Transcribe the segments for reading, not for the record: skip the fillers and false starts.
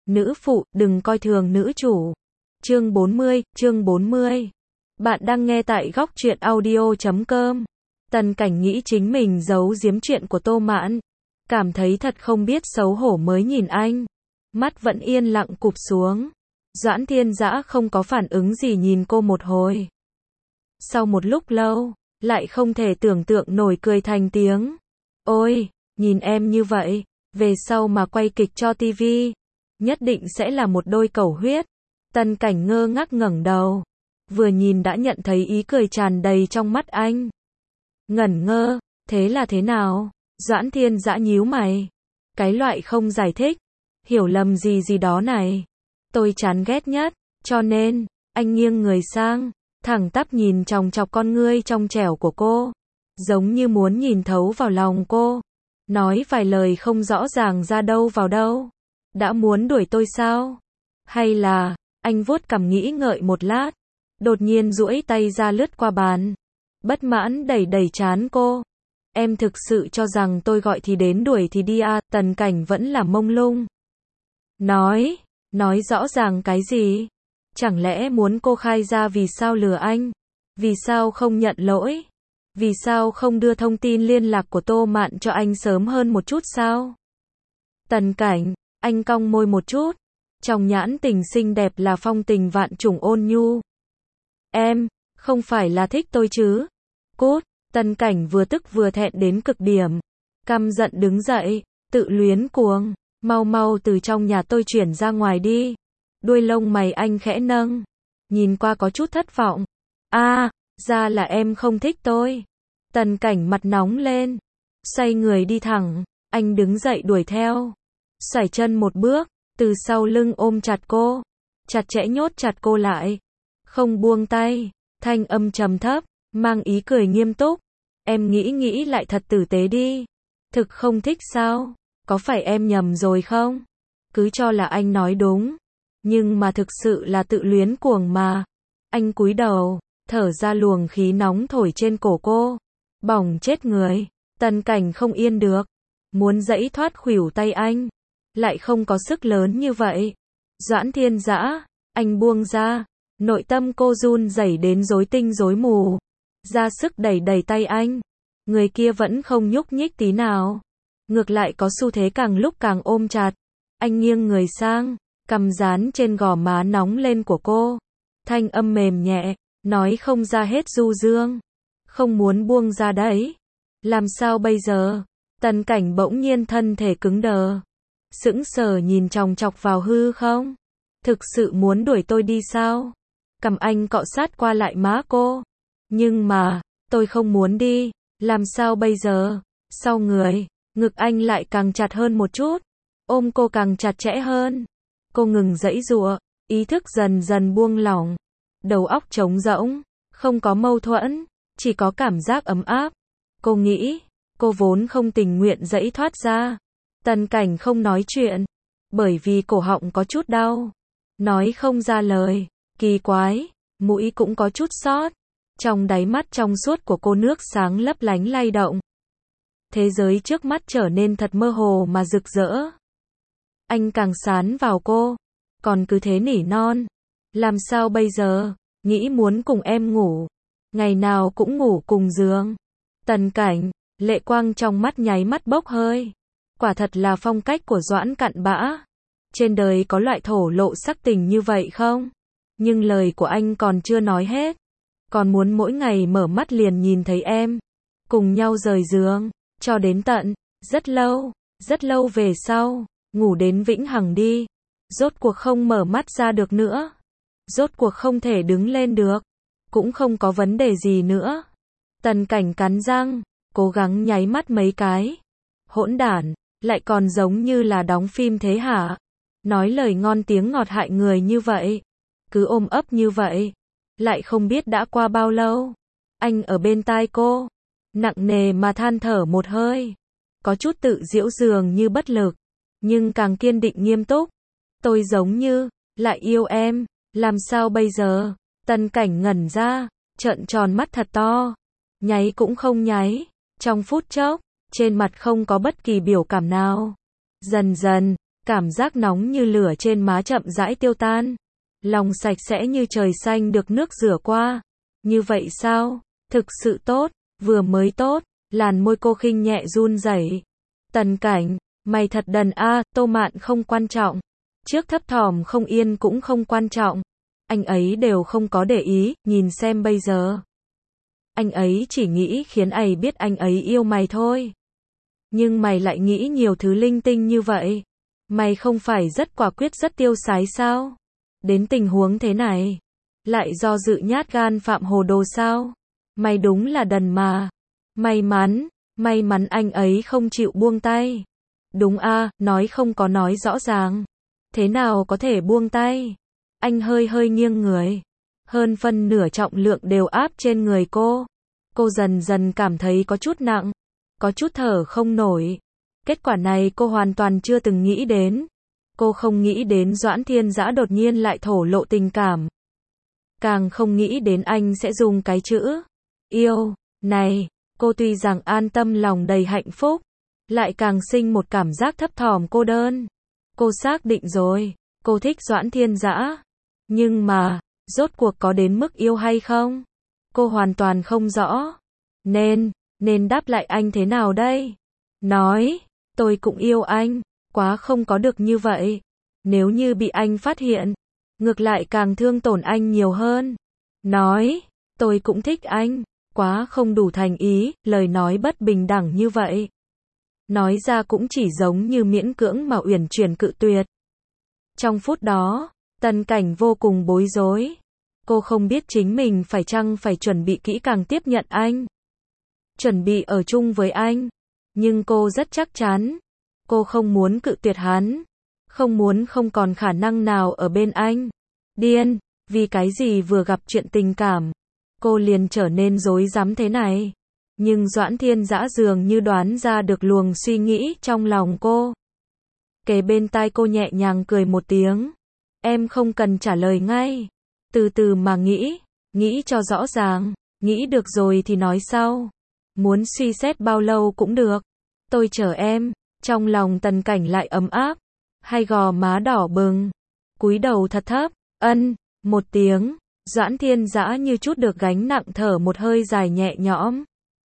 Nữ phụ, đừng coi thường nữ chủ. Chương 40. Bạn đang nghe tại góc truyện audio.com. Tần Cảnh nghĩ chính mình giấu giếm chuyện của Tô Mãn. Cảm thấy thật không biết xấu hổ mới nhìn anh. Mắt vẫn yên lặng cụp xuống. Doãn Thiên Dã không có phản ứng gì nhìn cô một hồi. Sau một lúc lâu, lại không thể tưởng tượng nổi cười thành tiếng. Ôi, nhìn em như vậy, về sau mà quay kịch cho tivi, nhất định sẽ là một đôi cầu huyết. Tần Cảnh ngơ ngác ngẩng đầu, vừa nhìn đã nhận thấy ý cười tràn đầy trong mắt anh. Ngẩn ngơ, thế là thế nào? Doãn Thiên Dã nhíu mày. Cái loại không giải thích, hiểu lầm gì đó này, tôi chán ghét nhất, cho nên, anh nghiêng người sang, thẳng tắp nhìn chòng chọc con ngươi trong trẻo của cô, giống như muốn nhìn thấu vào lòng cô, nói vài lời không rõ ràng ra đâu vào đâu. Đã muốn đuổi tôi sao? Hay là, anh vuốt cằm nghĩ ngợi một lát, đột nhiên duỗi tay ra lướt qua bàn, bất mãn đẩy trán cô. Em thực sự cho rằng tôi gọi thì đến đuổi thì đi à? Tần Cảnh vẫn là mông lung. Nói rõ ràng cái gì? Chẳng lẽ muốn cô khai ra vì sao lừa anh? Vì sao không nhận lỗi? Vì sao không đưa thông tin liên lạc của Tô Mạn cho anh sớm hơn một chút sao? Tần Cảnh, anh cong môi một chút, trong nhãn tình xinh đẹp là phong tình vạn trùng ôn nhu. Em, không phải là thích tôi chứ? Cút. Tần Cảnh vừa tức vừa thẹn đến cực điểm, căm giận đứng dậy, tự luyến cuồng, mau từ trong nhà tôi chuyển ra ngoài đi. Đuôi lông mày anh khẽ nâng, nhìn qua có chút thất vọng. Ra là em không thích tôi. Tần Cảnh mặt nóng lên, xoay người đi thẳng, anh đứng dậy đuổi theo, xoải chân một bước, từ sau lưng ôm chặt cô, chặt chẽ nhốt chặt cô lại, không buông tay, thanh âm trầm thấp, mang ý cười nghiêm túc. Em nghĩ lại thật tử tế đi. Thực không thích sao? Có phải em nhầm rồi không? Cứ cho là anh nói đúng, nhưng mà thực sự là tự luyến cuồng mà. Anh cúi đầu, thở ra luồng khí nóng thổi trên cổ cô, bỏng chết người. Tần Cảnh không yên được, muốn giãy thoát khuỷu tay anh, lại không có sức lớn như vậy. Doãn Thiên Dã, anh buông ra. Nội tâm cô run rẩy đến rối tinh rối mù, ra sức đẩy tay anh. Người kia vẫn không nhúc nhích tí nào, ngược lại có xu thế càng lúc càng ôm chặt. Anh nghiêng người sang, cằm dán trên gò má nóng lên của cô, thanh âm mềm nhẹ, nói không ra hết du dương. Không muốn buông ra đấy. Làm sao bây giờ? Tần Cảnh bỗng nhiên thân thể cứng đờ, sững sờ nhìn chòng chọc vào hư không. Thực sự muốn đuổi tôi đi sao? Cằm anh cọ sát qua lại má cô. Nhưng mà, tôi không muốn đi, làm sao bây giờ? Sau người, ngực anh lại càng chặt hơn một chút, ôm cô càng chặt chẽ hơn. Cô ngừng giãy giụa, ý thức dần dần buông lỏng, đầu óc trống rỗng, không có mâu thuẫn, chỉ có cảm giác ấm áp. Cô nghĩ, cô vốn không tình nguyện giãy thoát ra. Tần Cảnh không nói chuyện, bởi vì cổ họng có chút đau, nói không ra lời. Kỳ quái, mũi cũng có chút xót. Trong đáy mắt trong suốt của cô nước sáng lấp lánh lay động. Thế giới trước mắt trở nên thật mơ hồ mà rực rỡ. Anh càng sán vào cô, còn cứ thế nỉ non. Làm sao bây giờ? Nghĩ muốn cùng em ngủ, ngày nào cũng ngủ cùng giường. Tần Cảnh, lệ quang trong mắt nháy mắt bốc hơi. Quả thật là phong cách của Doãn cặn bã. Trên đời có loại thổ lộ sắc tình như vậy không? Nhưng lời của anh còn chưa nói hết. Còn muốn mỗi ngày mở mắt liền nhìn thấy em, cùng nhau rời giường, cho đến tận, rất lâu về sau, ngủ đến vĩnh hằng đi. Rốt cuộc không mở mắt ra được nữa. Rốt cuộc không thể đứng lên được. Cũng không có vấn đề gì nữa. Tần Cảnh cắn răng, cố gắng nháy mắt mấy cái. Hỗn đản, lại còn giống như là đóng phim thế hả? Nói lời ngon tiếng ngọt hại người như vậy, cứ ôm ấp như vậy. Lại không biết đã qua bao lâu. Anh ở bên tai cô, nặng nề mà than thở một hơi, có chút tự giễu dường như bất lực, nhưng càng kiên định nghiêm túc. Tôi giống như lại yêu em, làm sao bây giờ? Tần Cảnh ngẩn ra, trợn tròn mắt thật to, nháy cũng không nháy. Trong phút chốc, trên mặt không có bất kỳ biểu cảm nào. Dần dần, Cảm giác nóng như lửa trên má chậm rãi tiêu tan. Lòng sạch sẽ như trời xanh được nước rửa qua. Như vậy sao? Thực sự tốt, vừa mới tốt. Làn môi cô khinh nhẹ run rẩy. Tần Cảnh, mày thật đần a, Tô Mạn không quan trọng. Trước thấp thỏm không yên cũng không quan trọng. Anh ấy đều không có để ý, nhìn xem bây giờ. Anh ấy chỉ nghĩ khiến ấy biết anh ấy yêu mày thôi. Nhưng mày lại nghĩ nhiều thứ linh tinh như vậy. Mày không phải rất quả quyết rất tiêu sái sao? Đến tình huống thế này, lại do dự nhát gan phạm hồ đồ sao? Mày đúng là đần mà. May mắn anh ấy không chịu buông tay. Đúng a, nói không có nói rõ ràng. Thế nào có thể buông tay? Anh hơi hơi nghiêng người. Hơn phân nửa trọng lượng đều áp trên người cô. Cô dần dần cảm thấy có chút nặng. Có chút thở không nổi. Kết quả này cô hoàn toàn chưa từng nghĩ đến. Cô không nghĩ đến Doãn Thiên Dã đột nhiên lại thổ lộ tình cảm. Càng không nghĩ đến anh sẽ dùng cái chữ yêu này. Cô tuy rằng an tâm lòng đầy hạnh phúc, lại càng sinh một cảm giác thấp thỏm cô đơn. Cô xác định rồi, cô thích Doãn Thiên Dã. Nhưng mà, rốt cuộc có đến mức yêu hay không? Cô hoàn toàn không rõ. Nên đáp lại anh thế nào đây? Nói, tôi cũng yêu anh, quá không có được như vậy. Nếu như bị anh phát hiện, ngược lại càng thương tổn anh nhiều hơn. Nói, tôi cũng thích anh, quá không đủ thành ý, lời nói bất bình đẳng như vậy. Nói ra cũng chỉ giống như miễn cưỡng mà uyển chuyển cự tuyệt. Trong phút đó, Tần Cảnh vô cùng bối rối. Cô không biết chính mình phải chăng phải chuẩn bị kỹ càng tiếp nhận anh. Chuẩn bị ở chung với anh. Nhưng cô rất chắc chắn. Cô không muốn cự tuyệt hắn. Không muốn không còn khả năng nào ở bên anh. Điên, vì cái gì vừa gặp chuyện tình cảm, cô liền trở nên rối rắm thế này. Nhưng Doãn Thiên Dã dường như đoán ra được luồng suy nghĩ trong lòng cô. Kề bên tai cô nhẹ nhàng cười một tiếng. Em không cần trả lời ngay. Từ từ mà nghĩ cho rõ ràng. Nghĩ được rồi thì nói sau. Muốn suy xét bao lâu cũng được. Tôi chờ em. Trong lòng Tần Cảnh lại ấm áp. Hai gò má đỏ bừng. Cúi đầu thật thấp. Một tiếng. Doãn Thiên Dã như chút được gánh nặng thở một hơi dài nhẹ nhõm.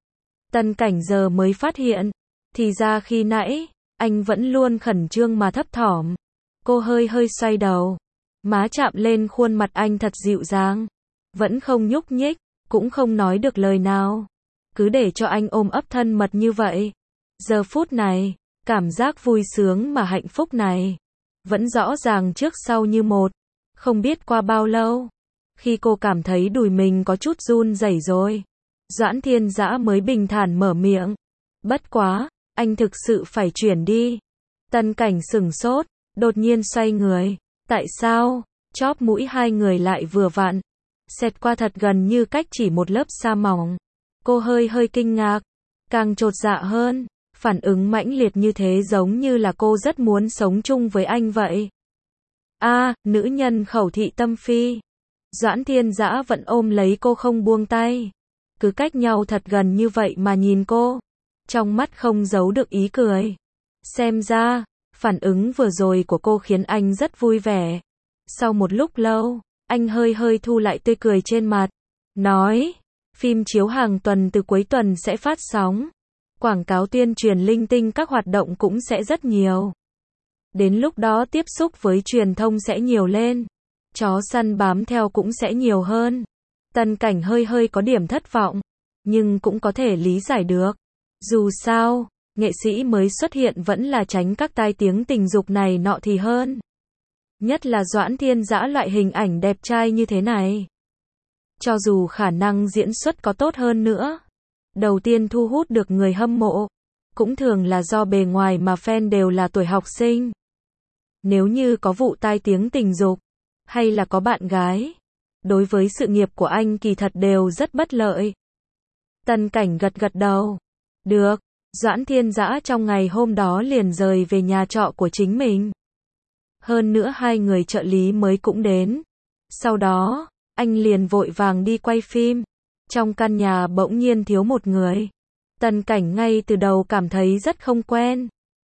Tần Cảnh giờ mới phát hiện. Thì ra khi nãy, anh vẫn luôn khẩn trương mà thấp thỏm. Cô hơi hơi xoay đầu. Má chạm lên khuôn mặt anh thật dịu dàng. Vẫn không nhúc nhích, cũng không nói được lời nào. Cứ để cho anh ôm ấp thân mật như vậy. Giờ phút này, cảm giác vui sướng mà hạnh phúc này, vẫn rõ ràng trước sau như một. Không biết qua bao lâu, khi cô cảm thấy đùi mình có chút run rẩy rồi, Doãn Thiên Dã mới bình thản mở miệng. Bất quá, anh thực sự phải chuyển đi. Tần Cảnh sửng sốt, đột nhiên xoay người. Tại sao? Chóp mũi hai người lại vừa vặn. Xẹt qua thật gần như cách chỉ một lớp sa mỏng. Cô hơi hơi kinh ngạc. Càng chột dạ hơn. Phản ứng mãnh liệt như thế giống như là cô rất muốn sống chung với anh vậy. Nữ nhân khẩu thị tâm phi. Doãn Thiên Dã vẫn ôm lấy cô không buông tay. Cứ cách nhau thật gần như vậy mà nhìn cô. Trong mắt không giấu được ý cười. Xem ra, phản ứng vừa rồi của cô khiến anh rất vui vẻ. Sau một lúc lâu, anh hơi hơi thu lại tươi cười trên mặt. Nói, phim chiếu hàng tuần từ cuối tuần sẽ phát sóng. Quảng cáo tuyên truyền linh tinh các hoạt động cũng sẽ rất nhiều. Đến lúc đó tiếp xúc với truyền thông sẽ nhiều lên. Chó săn bám theo cũng sẽ nhiều hơn. Tần Cảnh hơi hơi có điểm thất vọng. Nhưng cũng có thể lý giải được. Dù sao, nghệ sĩ mới xuất hiện vẫn là tránh các tai tiếng tình dục này nọ thì hơn. Nhất là Doãn Thiên Dã loại hình ảnh đẹp trai như thế này. Cho dù khả năng diễn xuất có tốt hơn nữa, đầu tiên thu hút được người hâm mộ, cũng thường là do bề ngoài mà fan đều là tuổi học sinh. Nếu như có vụ tai tiếng tình dục, hay là có bạn gái, đối với sự nghiệp của anh kỳ thật đều rất bất lợi. Tần Cảnh gật gật đầu. Được, Doãn Thiên Dã trong ngày hôm đó liền rời về nhà trọ của chính mình. Hơn nữa hai người trợ lý mới cũng đến. Sau đó, anh liền vội vàng đi quay phim. Trong căn nhà bỗng nhiên thiếu một người. Tần Cảnh ngay từ đầu cảm thấy rất không quen.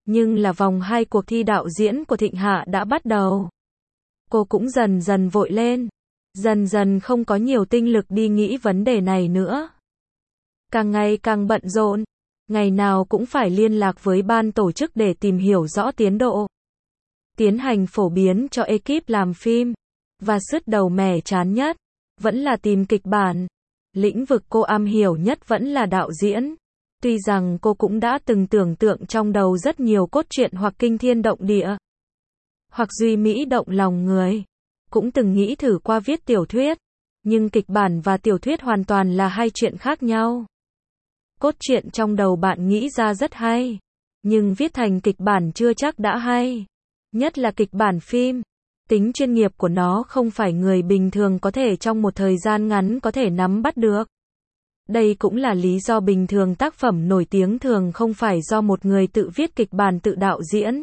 Nhưng là vòng 2 cuộc thi đạo diễn của Thịnh Hạ đã bắt đầu. Cô cũng dần dần vội lên. Dần dần không có nhiều tinh lực đi nghĩ vấn đề này nữa. Càng ngày càng bận rộn. Ngày nào cũng phải liên lạc với ban tổ chức để tìm hiểu rõ tiến độ. Tiến hành phổ biến cho ekip làm phim. Và sứt đầu mẻ chán nhất, vẫn là tìm kịch bản. Lĩnh vực cô am hiểu nhất vẫn là đạo diễn. Tuy rằng cô cũng đã từng tưởng tượng trong đầu rất nhiều cốt truyện hoặc kinh thiên động địa, hoặc duy mỹ động lòng người. Cũng từng nghĩ thử qua viết tiểu thuyết. Nhưng kịch bản và tiểu thuyết hoàn toàn là hai chuyện khác nhau. Cốt truyện trong đầu bạn nghĩ ra rất hay. Nhưng viết thành kịch bản chưa chắc đã hay. Nhất là kịch bản phim. Tính chuyên nghiệp của nó không phải người bình thường có thể trong một thời gian ngắn có thể nắm bắt được. Đây cũng là lý do bình thường tác phẩm nổi tiếng thường không phải do một người tự viết kịch bản tự đạo diễn.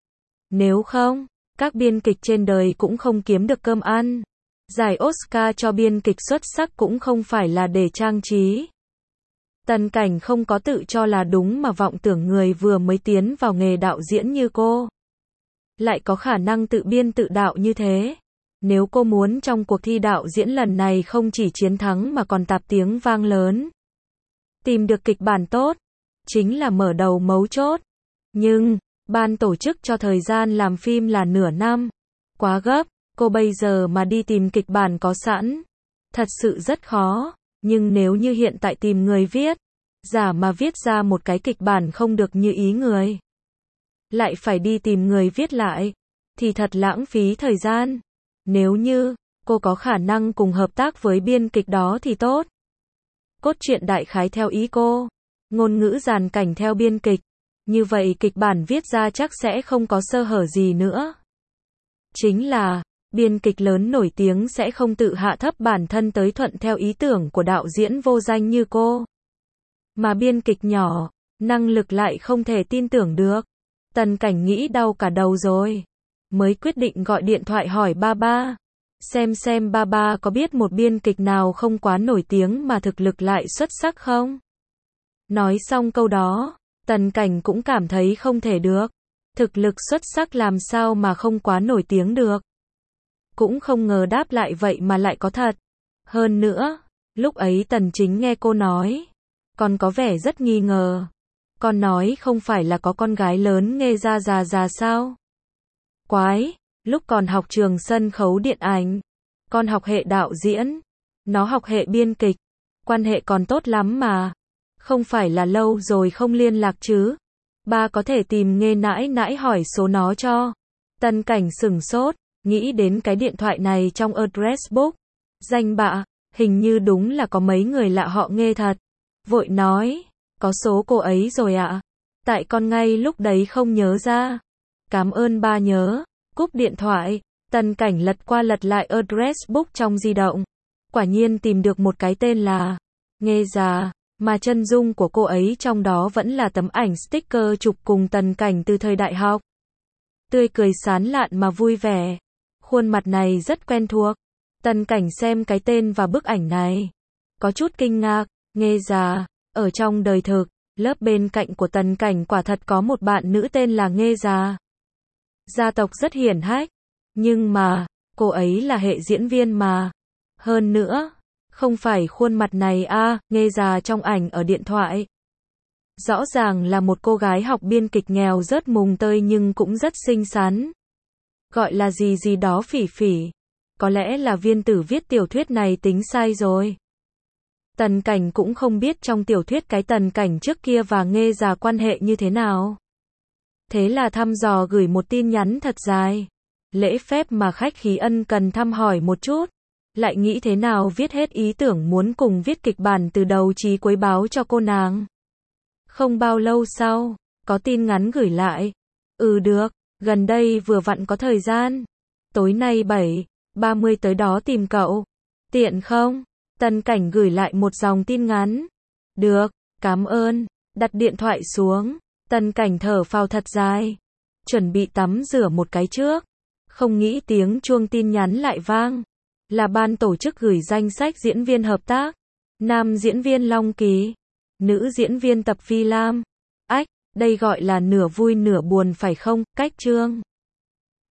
Nếu không, các biên kịch trên đời cũng không kiếm được cơm ăn. Giải Oscar cho biên kịch xuất sắc cũng không phải là để trang trí. Tần Cảnh không có tự cho là đúng mà vọng tưởng người vừa mới tiến vào nghề đạo diễn như cô lại có khả năng tự biên tự đạo như thế. Nếu cô muốn trong cuộc thi đạo diễn lần này không chỉ chiến thắng mà còn tạp tiếng vang lớn, tìm được kịch bản tốt, chính là mở đầu mấu chốt. Nhưng, ban tổ chức cho thời gian làm phim là nửa năm. Quá gấp, cô bây giờ mà đi tìm kịch bản có sẵn, thật sự rất khó. Nhưng nếu như hiện tại tìm người viết, giả mà viết ra một cái kịch bản không được như ý người, lại phải đi tìm người viết lại, thì thật lãng phí thời gian. Nếu như cô có khả năng cùng hợp tác với biên kịch đó thì tốt. Cốt truyện đại khái theo ý cô, ngôn ngữ dàn cảnh theo biên kịch, như vậy kịch bản viết ra chắc sẽ không có sơ hở gì nữa. Chính là, biên kịch lớn nổi tiếng sẽ không tự hạ thấp bản thân tới thuận theo ý tưởng của đạo diễn vô danh như cô. Mà biên kịch nhỏ, năng lực lại không thể tin tưởng được. Tần Cảnh nghĩ đau cả đầu rồi. Mới quyết định gọi điện thoại hỏi ba ba. Xem ba ba có biết một biên kịch nào không quá nổi tiếng mà thực lực lại xuất sắc không? Nói xong câu đó, Tần Cảnh cũng cảm thấy không thể được. Thực lực xuất sắc làm sao mà không quá nổi tiếng được. Cũng không ngờ đáp lại vậy mà lại có thật. Hơn nữa, lúc ấy Tần Chính nghe cô nói, còn có vẻ rất nghi ngờ. Con nói không phải là có con gái lớn nghe ra già sao? Quái, lúc còn học trường sân khấu điện ảnh, con học hệ đạo diễn, nó học hệ biên kịch, quan hệ còn tốt lắm mà. Không phải là lâu rồi không liên lạc chứ? Ba có thể tìm Nghê nãi nãi hỏi số nó cho. Tần Cảnh sửng sốt, nghĩ đến cái điện thoại này trong address book. Danh bạ, hình như đúng là có mấy người lạ họ Nghê thật. Vội nói, có số cô ấy rồi ạ. Tại con ngay lúc đấy không nhớ ra. Cảm ơn ba nhớ. Cúp điện thoại, Tần Cảnh lật qua lật lại address book trong di động. Quả nhiên tìm được một cái tên là Nghê già, mà chân dung của cô ấy trong đó vẫn là tấm ảnh sticker chụp cùng Tần Cảnh từ thời đại học. Tươi cười sán lạn mà vui vẻ. Khuôn mặt này rất quen thuộc. Tần Cảnh xem cái tên và bức ảnh này, có chút kinh ngạc. Nghê già, ở trong đời thực, lớp bên cạnh của Tần Cảnh quả thật có một bạn nữ tên là Nghê già. Gia tộc rất hiển hách, nhưng mà, cô ấy là hệ diễn viên mà. Hơn nữa, không phải khuôn mặt này Nghê già trong ảnh ở điện thoại. Rõ ràng là một cô gái học biên kịch nghèo rớt mùng tơi nhưng cũng rất xinh xắn. Gọi là gì đó Phỉ Phỉ. Có lẽ là viên tử viết tiểu thuyết này tính sai rồi. Tần Cảnh cũng không biết trong tiểu thuyết cái Tần Cảnh trước kia và Nghê già quan hệ như thế nào. Thế là thăm dò gửi một tin nhắn thật dài. Lễ phép mà khách khí ân cần thăm hỏi một chút. Lại nghĩ thế nào viết hết ý tưởng muốn cùng viết kịch bản từ đầu chí cuối báo cho cô nàng. Không bao lâu sau, có tin ngắn gửi lại. Được, gần đây vừa vặn có thời gian. Tối nay 7:30 tới đó tìm cậu. Tiện không? Tần Cảnh gửi lại một dòng tin ngắn. Được, cảm ơn. Đặt điện thoại xuống. Tần Cảnh thở phào thật dài. Chuẩn bị tắm rửa một cái trước. Không nghĩ tiếng chuông tin nhắn lại vang. Là ban tổ chức gửi danh sách diễn viên hợp tác. Nam diễn viên Long Kỳ. Nữ diễn viên Tập Phi Lam. Ách, Đây gọi là nửa vui nửa buồn phải không, Cách Trương?